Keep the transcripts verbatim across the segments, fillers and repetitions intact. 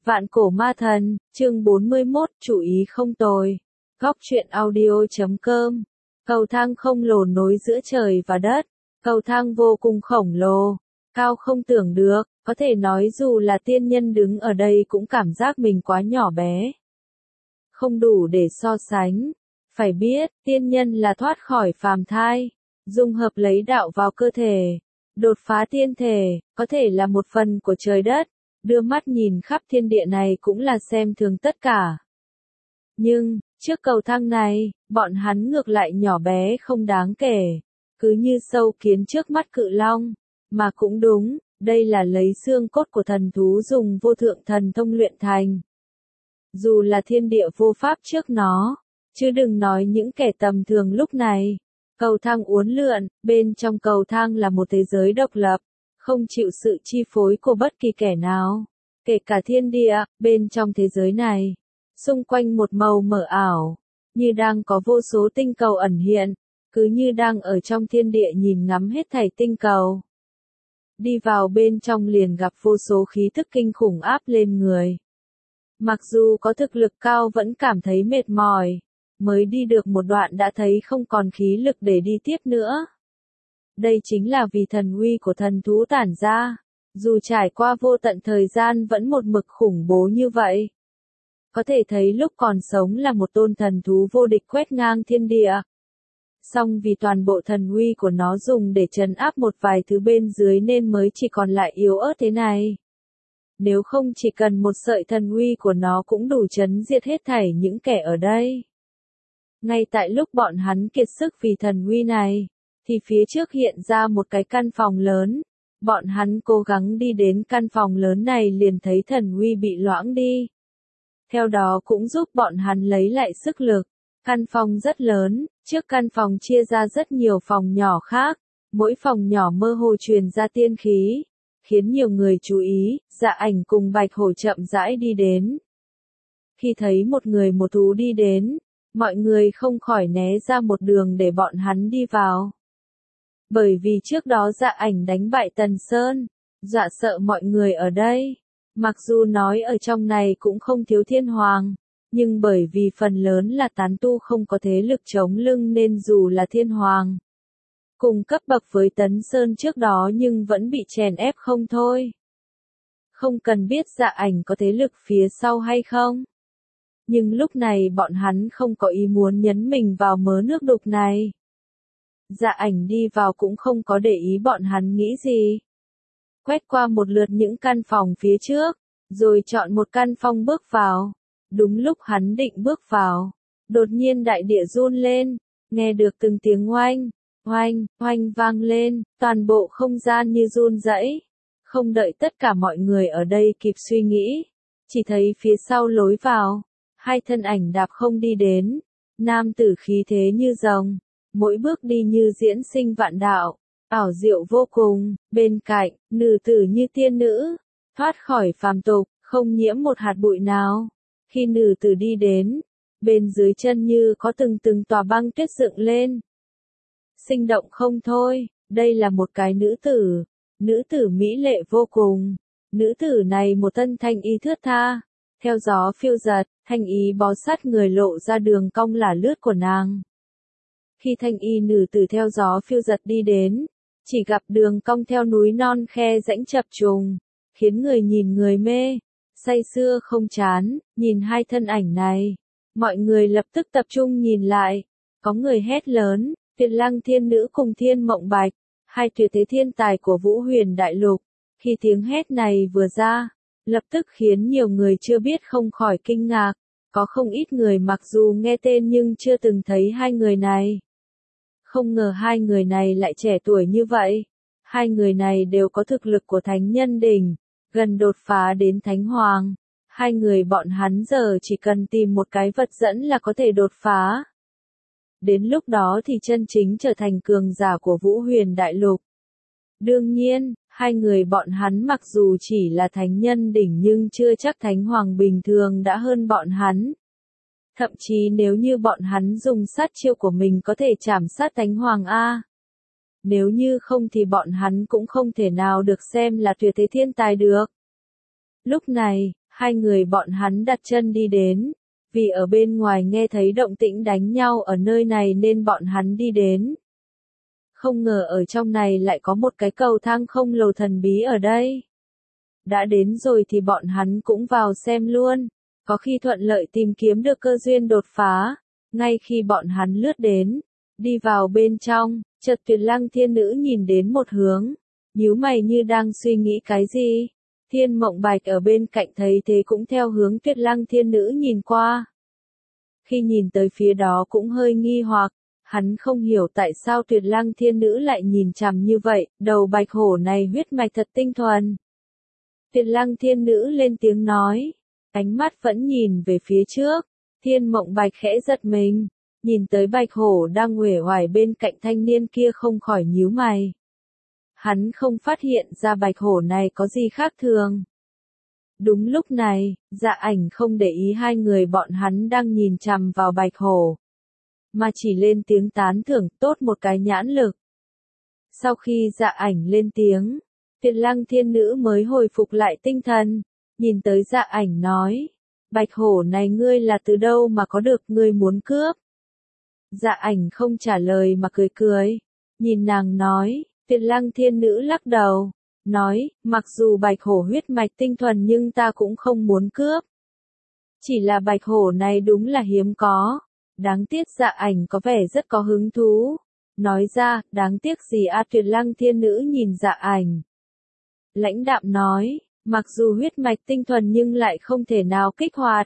Vạn cổ ma thần, chương bốn mươi mốt, chủ ý không tồi. Góc truyện audio chấm com. Cầu thang không lồ nối giữa trời và đất. Cầu thang vô cùng khổng lồ, cao không tưởng được, có thể nói dù là tiên nhân đứng ở đây cũng cảm giác mình quá nhỏ bé. Không đủ để so sánh. Phải biết, tiên nhân là thoát khỏi phàm thai, dung hợp lấy đạo vào cơ thể, đột phá tiên thể, có thể là một phần của trời đất, đưa mắt nhìn khắp thiên địa này cũng là xem thường tất cả. Nhưng, trước cầu thang này, bọn hắn ngược lại nhỏ bé không đáng kể, cứ như sâu kiến trước mắt cự long, mà cũng đúng, đây là lấy xương cốt của thần thú dùng vô thượng thần thông luyện thành. Dù là thiên địa vô pháp trước nó, chứ đừng nói những kẻ tầm thường lúc này. Cầu thang uốn lượn, bên trong cầu thang là một thế giới độc lập, không chịu sự chi phối của bất kỳ kẻ nào, kể cả thiên địa, bên trong thế giới này. Xung quanh một màu mờ ảo, như đang có vô số tinh cầu ẩn hiện, cứ như đang ở trong thiên địa nhìn ngắm hết thảy tinh cầu. Đi vào bên trong liền gặp vô số khí thức kinh khủng áp lên người. Mặc dù có thực lực cao vẫn cảm thấy mệt mỏi, mới đi được một đoạn đã thấy không còn khí lực để đi tiếp nữa. Đây chính là vì thần uy của thần thú tản ra, dù trải qua vô tận thời gian vẫn một mực khủng bố như vậy. Có thể thấy lúc còn sống là một tôn thần thú vô địch quét ngang thiên địa. Song vì toàn bộ thần uy của nó dùng để trấn áp một vài thứ bên dưới nên mới chỉ còn lại yếu ớt thế này. Nếu không chỉ cần một sợi thần uy của nó cũng đủ trấn diệt hết thảy những kẻ ở đây. Ngay tại lúc bọn hắn kiệt sức vì thần uy này, thì phía trước hiện ra một cái căn phòng lớn. Bọn hắn cố gắng đi đến căn phòng lớn này liền thấy thần uy bị loãng đi. Theo đó cũng giúp bọn hắn lấy lại sức lực. Căn phòng rất lớn, trước căn phòng chia ra rất nhiều phòng nhỏ khác, mỗi phòng nhỏ mơ hồ truyền ra tiên khí, khiến nhiều người chú ý. Dạ Ảnh cùng Bạch Hổ chậm rãi đi đến. Khi thấy một người một thú đi đến, mọi người không khỏi né ra một đường để bọn hắn đi vào. Bởi vì trước đó Dạ Ảnh đánh bại Tần Sơn, dọa sợ mọi người ở đây. Mặc dù nói ở trong này cũng không thiếu thiên hoàng, nhưng bởi vì phần lớn là tán tu không có thế lực chống lưng nên dù là thiên hoàng cùng cấp bậc với Tấn Sơn trước đó nhưng vẫn bị chèn ép không thôi. Không cần biết Dạ Ảnh có thế lực phía sau hay không. Nhưng lúc này bọn hắn không có ý muốn nhấn mình vào mớ nước đục này. Dạ Ảnh đi vào cũng không có để ý bọn hắn nghĩ gì. Quét qua một lượt những căn phòng phía trước, rồi chọn một căn phòng bước vào. Đúng lúc hắn định bước vào, đột nhiên đại địa run lên, nghe được từng tiếng oanh, oanh, oanh vang lên, toàn bộ không gian như run rẩy. Không đợi tất cả mọi người ở đây kịp suy nghĩ, chỉ thấy phía sau lối vào, hai thân ảnh đạp không đi đến, nam tử khí thế như rồng, mỗi bước đi như diễn sinh vạn đạo, ảo diệu vô cùng, bên cạnh, nữ tử như tiên nữ, thoát khỏi phàm tục, không nhiễm một hạt bụi nào. Khi nữ tử đi đến, bên dưới chân như có từng từng tòa băng tuyết dựng lên. Sinh động không thôi, đây là một cái nữ tử, nữ tử mỹ lệ vô cùng. Nữ tử này một thân thanh y thướt tha, theo gió phiêu giật, thanh y bó sát người lộ ra đường cong lả lướt của nàng. Khi thanh y nữ tử theo gió phiêu giật đi đến, chỉ gặp đường cong theo núi non khe rãnh chập trùng, khiến người nhìn người mê, say sưa không chán. Nhìn hai thân ảnh này, mọi người lập tức tập trung nhìn lại, có người hét lớn, Tuyệt Lăng Thiên Nữ cùng Thiên Mộng Bạch, hai tuyệt thế thiên tài của Vũ Huyền Đại Lục. Khi tiếng hét này vừa ra, lập tức khiến nhiều người chưa biết không khỏi kinh ngạc, có không ít người mặc dù nghe tên nhưng chưa từng thấy hai người này. Không ngờ hai người này lại trẻ tuổi như vậy. Hai người này đều có thực lực của thánh nhân đỉnh, gần đột phá đến thánh hoàng. Hai người bọn hắn giờ chỉ cần tìm một cái vật dẫn là có thể đột phá. Đến lúc đó thì chân chính trở thành cường giả của Vũ Huyền Đại Lục. Đương nhiên, hai người bọn hắn mặc dù chỉ là thánh nhân đỉnh nhưng chưa chắc thánh hoàng bình thường đã hơn bọn hắn. Thậm chí nếu như bọn hắn dùng sát chiêu của mình có thể chảm sát thánh hoàng A. Nếu như không thì bọn hắn cũng không thể nào được xem là tuyệt thế thiên tài được. Lúc này, Hai người bọn hắn đặt chân đi đến, vì ở bên ngoài nghe thấy động tĩnh đánh nhau ở nơi này nên bọn hắn đi đến. Không ngờ ở trong này lại có một cái cầu thang không lồ thần bí ở đây. Đã đến rồi thì bọn hắn cũng vào xem luôn, có khi thuận lợi tìm kiếm được cơ duyên đột phá. Ngay khi bọn hắn lướt đến, đi vào bên trong, chợt Tuyệt Lăng Thiên Nữ nhìn đến một hướng, nhíu mày như đang suy nghĩ cái gì. Thiên Mộng Bạch ở bên cạnh thấy thế cũng theo hướng Tuyệt Lăng Thiên Nữ nhìn qua. Khi nhìn tới phía đó cũng hơi nghi hoặc, hắn không hiểu tại sao Tuyệt Lăng Thiên Nữ lại nhìn chằm như vậy, đầu bạch hổ này huyết mạch thật tinh thuần. Tuyệt Lăng Thiên Nữ lên tiếng nói, ánh mắt vẫn nhìn về phía trước. Thiên Mộng Bạch khẽ giật mình, nhìn tới bạch hổ đang uể oải bên cạnh thanh niên kia không khỏi nhíu mày. Hắn không phát hiện ra bạch hổ này có gì khác thường. Đúng lúc này, Dạ Ảnh không để ý hai người bọn hắn đang nhìn chằm vào bạch hổ, mà chỉ lên tiếng tán thưởng, tốt một cái nhãn lực. Sau khi Dạ Ảnh lên tiếng, Tuyệt Lăng Thiên Nữ mới hồi phục lại tinh thần, nhìn tới Dạ Ảnh nói, bạch hổ này ngươi là từ đâu mà có được, ngươi muốn cướp? Dạ Ảnh không trả lời mà cười cười, nhìn nàng nói. Tuyệt Lăng Thiên Nữ lắc đầu, nói, mặc dù bạch hổ huyết mạch tinh thuần nhưng ta cũng không muốn cướp. Chỉ là bạch hổ này đúng là hiếm có. Đáng tiếc. Dạ Ảnh có vẻ rất có hứng thú. Nói ra, đáng tiếc gì à? Tuyệt Lăng Thiên Nữ nhìn Dạ Ảnh. Lãnh đạm nói, mặc dù huyết mạch tinh thuần nhưng lại không thể nào kích hoạt.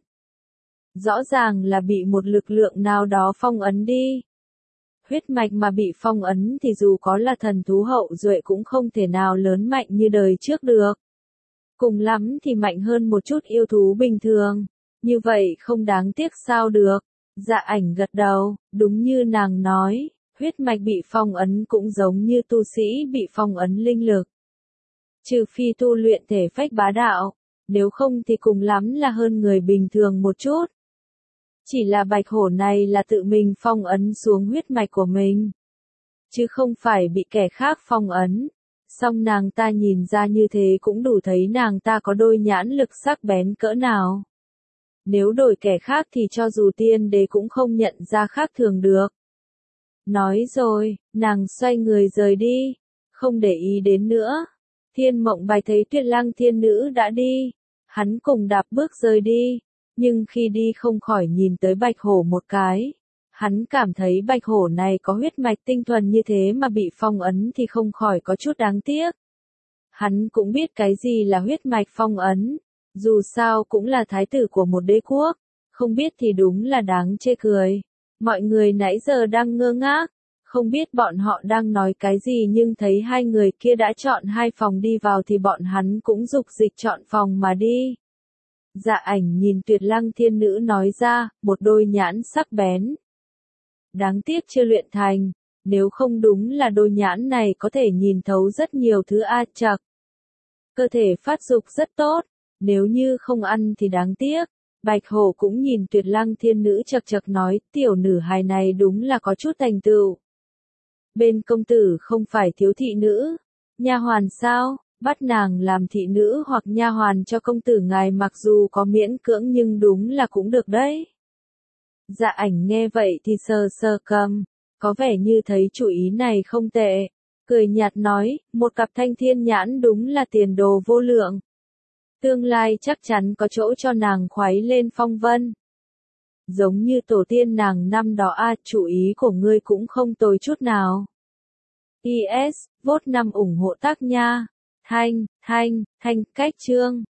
Rõ ràng là bị một lực lượng nào đó phong ấn đi. Huyết mạch mà bị phong ấn thì dù có là thần thú hậu duệ cũng không thể nào lớn mạnh như đời trước được. Cùng lắm thì mạnh hơn một chút yêu thú bình thường. Như vậy không đáng tiếc sao được. Dạ Ảnh gật đầu, đúng như nàng nói, huyết mạch bị phong ấn cũng giống như tu sĩ bị phong ấn linh lực. Trừ phi tu luyện thể phách bá đạo, nếu không thì cùng lắm là hơn người bình thường một chút. Chỉ là bạch hổ này là tự mình phong ấn xuống huyết mạch của mình, chứ không phải bị kẻ khác phong ấn. Song nàng ta nhìn ra như thế cũng đủ thấy nàng ta có đôi nhãn lực sắc bén cỡ nào. Nếu đổi kẻ khác thì cho dù tiên đế cũng không nhận ra khác thường được. Nói rồi, nàng xoay người rời đi, không để ý đến nữa. Thiên Mộng Bạch thấy Tuyệt Lăng Thiên Nữ đã đi, hắn cùng đạp bước rời đi. Nhưng khi đi không khỏi nhìn tới bạch hổ một cái. Hắn cảm thấy bạch hổ này có huyết mạch tinh thuần như thế mà bị phong ấn thì không khỏi có chút đáng tiếc. Hắn cũng biết cái gì là huyết mạch phong ấn. Dù sao cũng là thái tử của một đế quốc. Không biết thì đúng là đáng chê cười. Mọi người nãy giờ đang ngơ ngác. Không biết bọn họ đang nói cái gì nhưng thấy hai người kia đã chọn hai phòng đi vào thì bọn hắn cũng dục dịch chọn phòng mà đi. Dạ Ảnh nhìn Tuyệt Lăng Thiên Nữ nói ra, một đôi nhãn sắc bén. Đáng tiếc chưa luyện thành, nếu không đúng là đôi nhãn này có thể nhìn thấu rất nhiều thứ a chậc. Cơ thể phát dục rất tốt, nếu như không ăn thì đáng tiếc. Bạch hổ cũng nhìn Tuyệt Lăng Thiên Nữ chậc chậc nói, tiểu nữ hài này đúng là có chút thành tựu. Bên công tử không phải thiếu thị nữ, nha hoàn sao? Bắt nàng làm thị nữ hoặc nha hoàn cho công tử ngài mặc dù có miễn cưỡng nhưng đúng là cũng được đấy. Dạ Ảnh nghe vậy thì sờ sờ cầm, có vẻ như thấy chủ ý này không tệ, cười nhạt nói, một cặp thanh thiên nhãn đúng là tiền đồ vô lượng. Tương lai chắc chắn có chỗ cho nàng khoái lên phong vân. Giống như tổ tiên nàng năm đó a, chủ ý của ngươi cũng không tồi chút nào. i ét, vote năm ủng hộ tác nha. Thanh, thanh, thanh, cách chương.